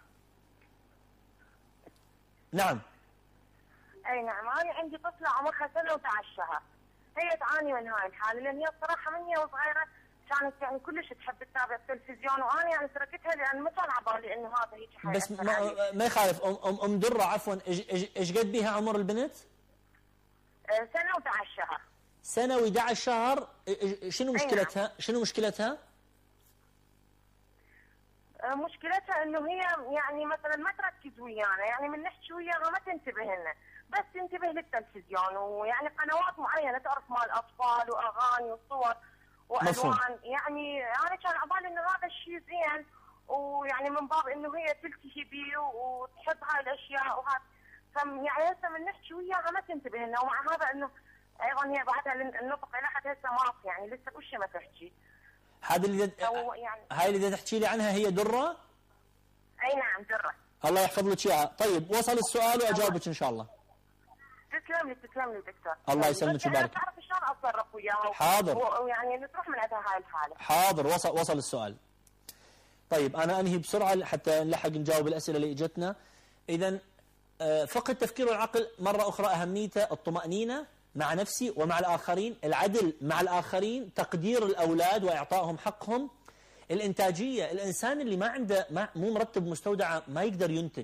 نعم. أي نعم، أنا عندي طفلة عمرها سنة وتسعة شهر، هي تعاني من هاي الحالة، لأن هي الصراحة من هي وصغيرة كانت يعني كلش تحب تتابع التلفزيون، وأنا يعني تركتها لأن ما كان على بالي إنه هذا هيك حاجة. بس ما, ما يخالف. أم, أم, أم درة عفوا، إيش قد بها عمر البنت؟ سنة وتسعة شهر. سنة وأحد عشر شهر. شنو مشكلتها؟ شنو مشكلتها؟ مشكلتها انه هي يعني مثلا ما تركز ويانا، يعني من نحكي وياها ما تنتبه لنا، بس تنتبه للتلفزيون ويعني قنوات معينه تعرف مال اطفال واغاني وصور والوان. يعني انا كان عبالي انه هذا الشيء زين، ويعني من باب انه هي تلتهي بيه وتحب هاي الاشياء وهذا، يعني هسه من نحكي وياها ما تنتبه لنا، ومع هذا انه ايضا هي بعدها النطق لحد هسه ما في، يعني لسه كل شيء ما تحكي. هذا اللي دد... يعني هاي اللي تحكي لي عنها هي درة؟ اي نعم درة. الله يحفظ لك اياها. طيب وصل السؤال واجاوبك ان شاء الله. تسلم لي تسلم لي دكتور. الله يسلمك ويبارك. تعرف شلون اتصرف وياها؟ حاضر. ويعني تروح من عندها هاي الحاله. حاضر وصل وصل السؤال. طيب انا انهي بسرعه حتى نلحق نجاوب الاسئله اللي اجتنا. اذا فقه التفكير والعقل مره اخرى اهميته الطمانينه مع نفسي ومع الآخرين، العدل مع الآخرين، تقدير الأولاد وإعطائهم حقهم، الإنتاجية. الإنسان اللي ما عنده ما مو مرتب مستودعه ما يقدر ينتج،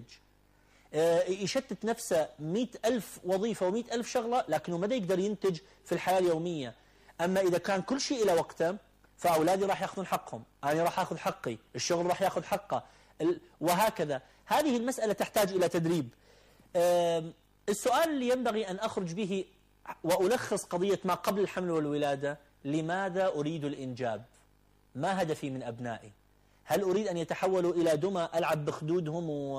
يشتت نفسه مئة ألف وظيفة ومئة ألف شغلة لكنه ما يقدر ينتج في الحياة اليومية. أما إذا كان كل شيء إلى وقته فأولادي راح يأخذون حقهم، أنا راح أخذ حقي، الشغل راح يأخذ حقه، وهكذا. هذه المسألة تحتاج إلى تدريب. السؤال اللي ينبغي أن أخرج به وألخص قضية ما قبل الحمل والولادة: لماذا أريد الإنجاب؟ ما هدفي من أبنائي؟ هل أريد أن يتحولوا إلى دمى ألعب بخدودهم و...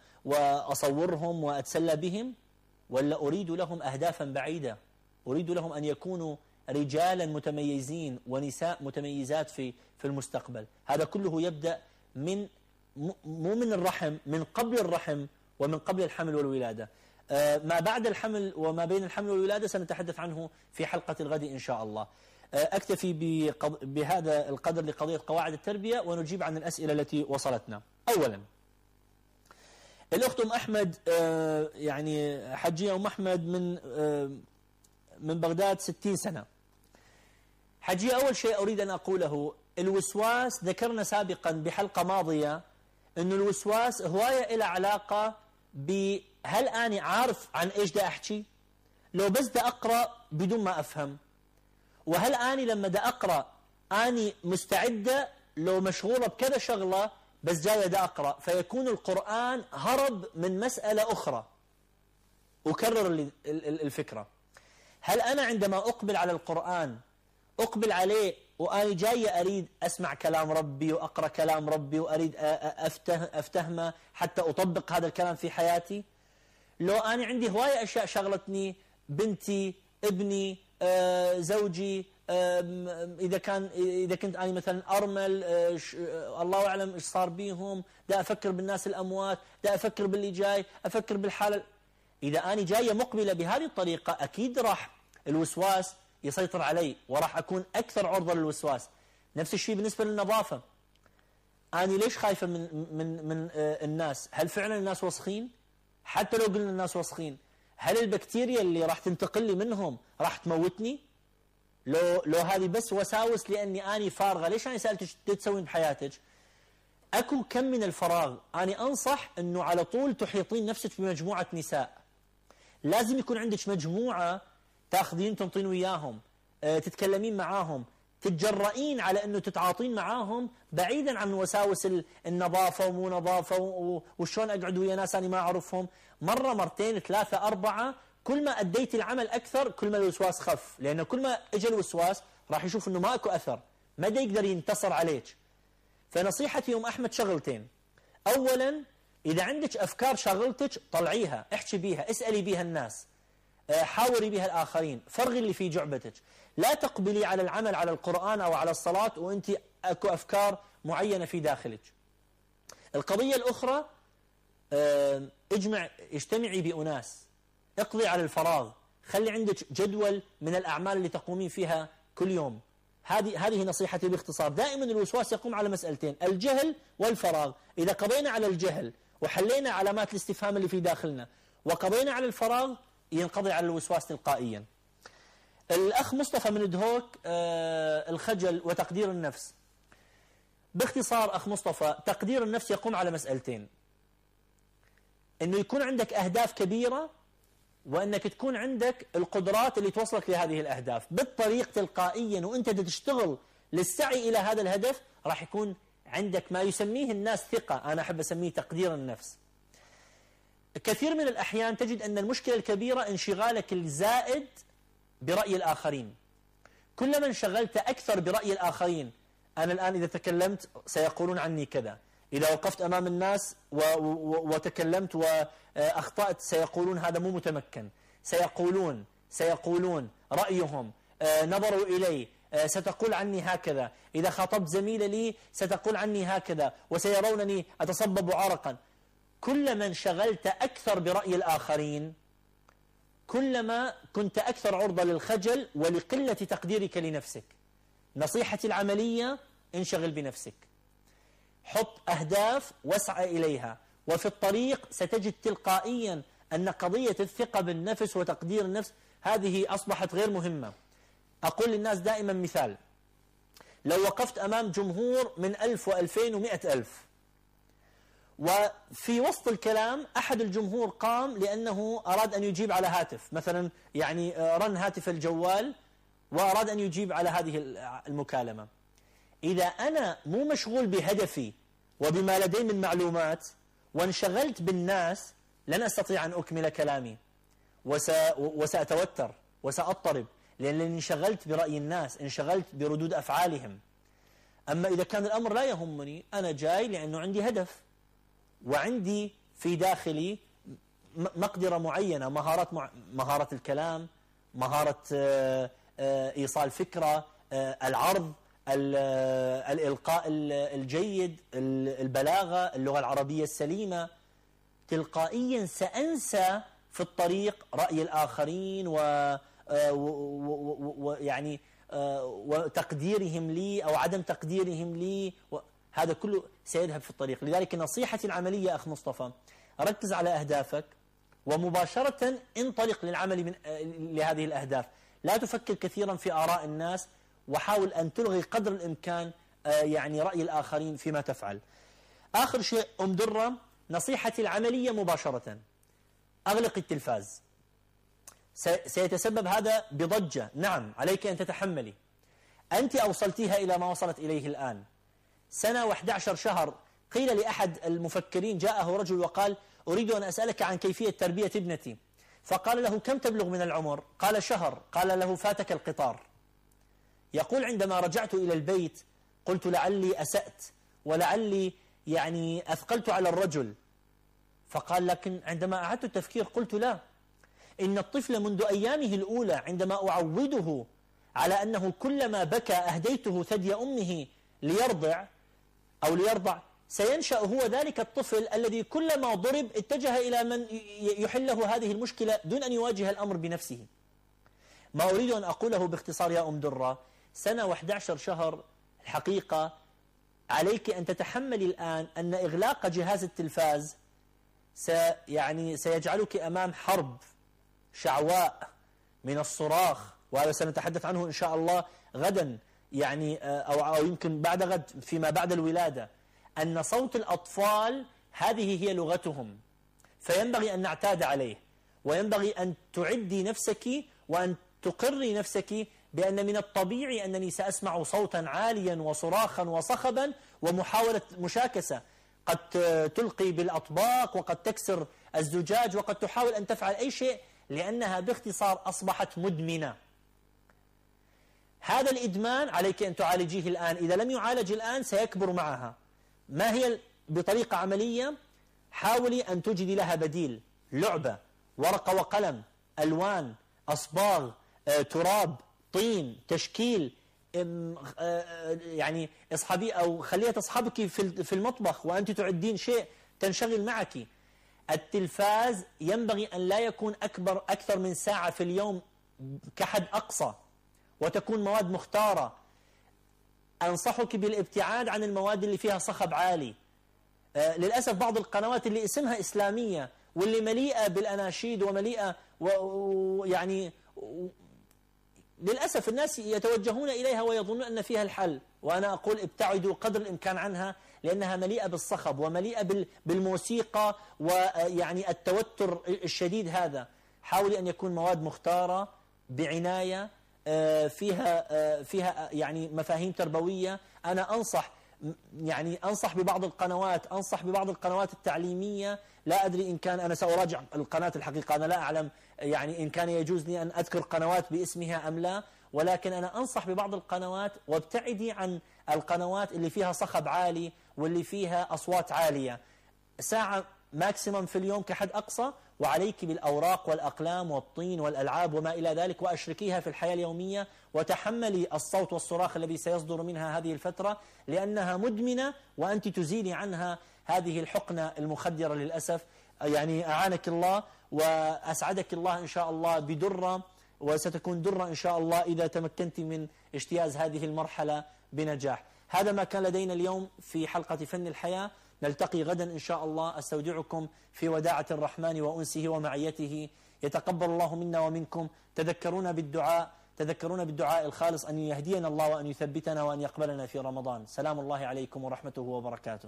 وأصورهم وأتسلى بهم؟ ولا أريد لهم أهدافا بعيدة؟ أريد لهم أن يكونوا رجالا متميزين ونساء متميزات في في المستقبل. هذا كله يبدأ من مو من الرحم، من قبل الرحم ومن قبل الحمل والولادة. ما بعد الحمل وما بين الحمل والولادة سنتحدث عنه في حلقة الغد إن شاء الله. أكتفي بهذا القدر لقضية قواعد التربية ونجيب عن الأسئلة التي وصلتنا. أولا الأخت أم أحمد، يعني حجية أم أحمد من من بغداد ستين سنة. حجية، أول شيء أريد أن أقوله: الوسواس ذكرنا سابقا بحلقة ماضية أن الوسواس هواية إلى علاقة بهل أنا عارف عن إيش دا أحكي؟ لو بس دا أقرأ بدون ما أفهم. وهل أنا لما دا أقرأ أنا مستعدة لو مشغولة بكذا شغلة بس جاية دا أقرأ، فيكون القرآن هرب من مسألة أخرى. أكرر الفكرة: هل أنا عندما أقبل على القرآن أقبل عليه وأنا جاية أريد أسمع كلام ربي وأقرأ كلام ربي وأريد أفته أفتهمه حتى أطبق هذا الكلام في حياتي؟ لو أنا عندي هواية أشياء شغلتني، بنتي، ابني، آه، زوجي، آه، إذا كان إذا كنت أنا مثلا أرمل، آه، الله أعلم إيش صار بيهم، دا أفكر بالناس الأموات، دا أفكر باللي جاي، أفكر بالحالة. إذا أنا جاية مقبلة بهذه الطريقة أكيد راح الوسواس يسيطر علي وراح أكون أكثر عرضة للوسواس. نفس الشيء بالنسبة للنظافة. أنا ليش خايفة من من من آه الناس؟ هل فعلا الناس وسخين؟ حتى لو قلنا الناس وسخين، هل البكتيريا اللي راح تنتقل لي منهم راح تموتني؟ لو لو هذه بس وساوس لأني أنا فارغة، ليش أنا سألتك شو تسوين بحياتك؟ أكو كم من الفراغ. أنا أنصح أنه على طول تحيطين نفسك بمجموعة نساء. لازم يكون عندك مجموعة تاخذين تنطين وياهم، أه تتكلمين معاهم، تتجرئين على أنه تتعاطين معاهم بعيدا عن وساوس النظافة ومو نظافة وشون أقعد ويا ناس أنا ما أعرفهم. مرة مرتين ثلاثة أربعة، كل ما أديت العمل أكثر كل ما الوسواس خف، لأنه كل ما إجا الوسواس راح يشوف أنه ما أكو أثر، ما دا يقدر ينتصر عليك. فنصيحتي يوم أحمد شغلتين: أولا إذا عندك أفكار شغلتك طلعيها، احكي بيها، اسألي بيها الناس، حاوري بها الآخرين، فرغي اللي في جعبتك. لا تقبلي على العمل على القرآن أو على الصلاة وأنت أكو أفكار معينة في داخلك. القضية الأخرى: اجمع اجتمعي بأناس، اقضي على الفراغ، خلي عندك جدول من الأعمال اللي تقومين فيها كل يوم. هذه هذه نصيحتي باختصار. دائما الوسواس يقوم على مسألتين: الجهل والفراغ. إذا قضينا على الجهل وحلينا علامات الاستفهام اللي في داخلنا وقضينا على الفراغ ينقضي على الوسواس تلقائيا. الأخ مصطفى من دهوك، آه الخجل وتقدير النفس. باختصار أخ مصطفى، تقدير النفس يقوم على مسألتين: أنه يكون عندك أهداف كبيرة، وأنك تكون عندك القدرات اللي توصلك لهذه الأهداف. بالطريق تلقائيا وأنت تشتغل للسعي إلى هذا الهدف راح يكون عندك ما يسميه الناس ثقة، أنا أحب أسميه تقدير النفس. كثير من الأحيان تجد أن المشكلة الكبيرة انشغالك الزائد برأي الآخرين. كلما انشغلت أكثر برأي الآخرين، أنا الآن إذا تكلمت سيقولون عني كذا، إذا وقفت أمام الناس وتكلمت وأخطأت سيقولون هذا مو متمكن، سيقولون سيقولون رأيهم، نظروا إلي، ستقول عني هكذا، إذا خاطبت زميل لي ستقول عني هكذا، وسيرونني أتصبب عرقا. كلما انشغلت أكثر برأي الآخرين كلما كنت أكثر عرضة للخجل ولقلة تقديرك لنفسك. نصيحتي العملية: انشغل بنفسك، حط أهداف واسعى إليها، وفي الطريق ستجد تلقائيا أن قضية الثقة بالنفس وتقدير النفس هذه أصبحت غير مهمة. أقول للناس دائما مثال: لو وقفت أمام جمهور من ألف وألفين ومئة ألف، وفي وسط الكلام أحد الجمهور قام لأنه أراد أن يجيب على هاتف، مثلا يعني رن هاتف الجوال وأراد أن يجيب على هذه المكالمة، إذا أنا مو مشغول بهدفي وبما لدي من معلومات وانشغلت بالناس لن أستطيع أن أكمل كلامي، وسأتوتر وسأضطرب، لأنني انشغلت برأي الناس، انشغلت بردود أفعالهم. أما إذا كان الأمر لا يهمني، أنا جاي لأنه عندي هدف وعندي في داخلي مقدرة معينة، مهارات مع... مهارة الكلام، مهارة إيصال فكرة، العرض، الإلقاء الجيد، البلاغة، اللغة العربية السليمة. تلقائيا سأنسى في الطريق رأي الآخرين و... ويعني وتقديرهم لي أو عدم تقديرهم لي، هذا كله سيذهب في الطريق. لذلك نصيحتي العملية أخ مصطفى: ركز على أهدافك ومباشرة انطلق للعمل من لهذه الأهداف. لا تفكر كثيرا في آراء الناس، وحاول أن تلغي قدر الإمكان يعني رأي الآخرين فيما تفعل. آخر شيء أم درة، نصيحتي العملية مباشرة: أغلق التلفاز. سيتسبب هذا بضجة، نعم عليك أن تتحملي، أنت أوصلتيها إلى ما وصلت إليه الآن. سنة وأحد عشر شهر قيل لأحد المفكرين، جاءه رجل وقال: أريد أن أسألك عن كيفية تربية ابنتي. فقال له: كم تبلغ من العمر؟ قال: شهر. قال له: فاتك القطار. يقول: عندما رجعت إلى البيت قلت لعلي أسأت ولعلي يعني أثقلت على الرجل. فقال: لكن عندما أعدت التفكير قلت لا، إن الطفل منذ أيامه الأولى عندما أعوده على أنه كلما بكى أهديته ثدي أمه ليرضع أو ليرضع، سينشأ هو ذلك الطفل الذي كلما ضرب اتجه إلى من يحله هذه المشكلة دون أن يواجه الأمر بنفسه. ما أريد أن أقوله باختصار يا أم درة: سنة وأحد عشر شهر الحقيقة عليك أن تتحملي الآن أن إغلاق جهاز التلفاز سيعني سيجعلك أمام حرب شعواء من الصراخ، وهذا سنتحدث عنه إن شاء الله غدا، يعني أو, أو يمكن بعد غد فيما بعد الولادة، أن صوت الأطفال هذه هي لغتهم، فينبغي أن نعتاد عليه، وينبغي أن تعدي نفسك وأن تقري نفسك بأن من الطبيعي أنني سأسمع صوتا عاليا وصراخا وصخبا ومحاولة مشاكسة، قد تلقي بالأطباق وقد تكسر الزجاج وقد تحاول أن تفعل أي شيء، لأنها باختصار أصبحت مدمنة. هذا الإدمان عليك أن تعالجيه الآن، إذا لم يعالج الآن سيكبر معها. ما هي بطريقة عملية؟ حاولي أن تجدي لها بديل، لعبة، ورقة وقلم، ألوان، أصباغ، آه، تراب، طين، تشكيل، آه، يعني اصحبي أو خليها تصحبك في المطبخ وأنت تعدين شيء تنشغل معك. التلفاز ينبغي أن لا يكون أكبر أكثر من ساعة في اليوم كحد أقصى، وتكون مواد مختارة. أنصحك بالابتعاد عن المواد اللي فيها صخب عالي. آه للأسف بعض القنوات اللي اسمها إسلامية واللي مليئة بالأناشيد ومليئة ويعني و للأسف الناس يتوجهون إليها ويظنون أن فيها الحل، وأنا أقول ابتعدوا قدر الإمكان عنها، لأنها مليئة بالصخب ومليئة بالموسيقى ويعني التوتر الشديد هذا. حاولي أن يكون مواد مختارة بعناية، فيها فيها يعني مفاهيم تربوية. أنا أنصح يعني أنصح ببعض القنوات أنصح ببعض القنوات التعليمية. لا أدري إن كان، أنا سأراجع القناة الحقيقة، أنا لا أعلم يعني إن كان يجوز لي أن أذكر قنوات باسمها أم لا، ولكن أنا أنصح ببعض القنوات وابتعدي عن القنوات اللي فيها صخب عالي واللي فيها أصوات عالية. ساعة ماكسيمم في اليوم كحد أقصى، وعليك بالأوراق والأقلام والطين والألعاب وما إلى ذلك، وأشركيها في الحياة اليومية، وتحملي الصوت والصراخ الذي سيصدر منها هذه الفترة، لأنها مدمنة وأنت تزيلي عنها هذه الحقنة المخدرة للأسف. يعني أعانك الله وأسعدك الله إن شاء الله بدرة، وستكون درة إن شاء الله إذا تمكنت من اجتياز هذه المرحلة بنجاح. هذا ما كان لدينا اليوم في حلقة فن الحياة. نلتقي غدا إن شاء الله. أستودعكم في وداعة الرحمن وأنسه ومعيته. يتقبل الله منا ومنكم. تذكرونا بالدعاء تذكرونا بالدعاء الخالص أن يهدينا الله وأن يثبتنا وأن يقبلنا في رمضان. سلام الله عليكم ورحمته وبركاته.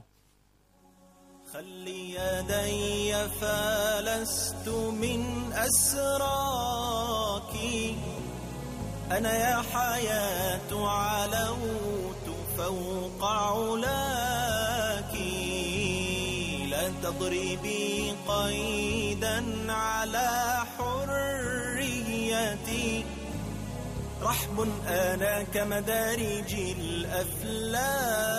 خلي يدي فلست من أسراك، أنا يا حياة علوت فوق علاك، لا تضربي قيدا على حريتي، رحب أنا كمدارج الأفلاك.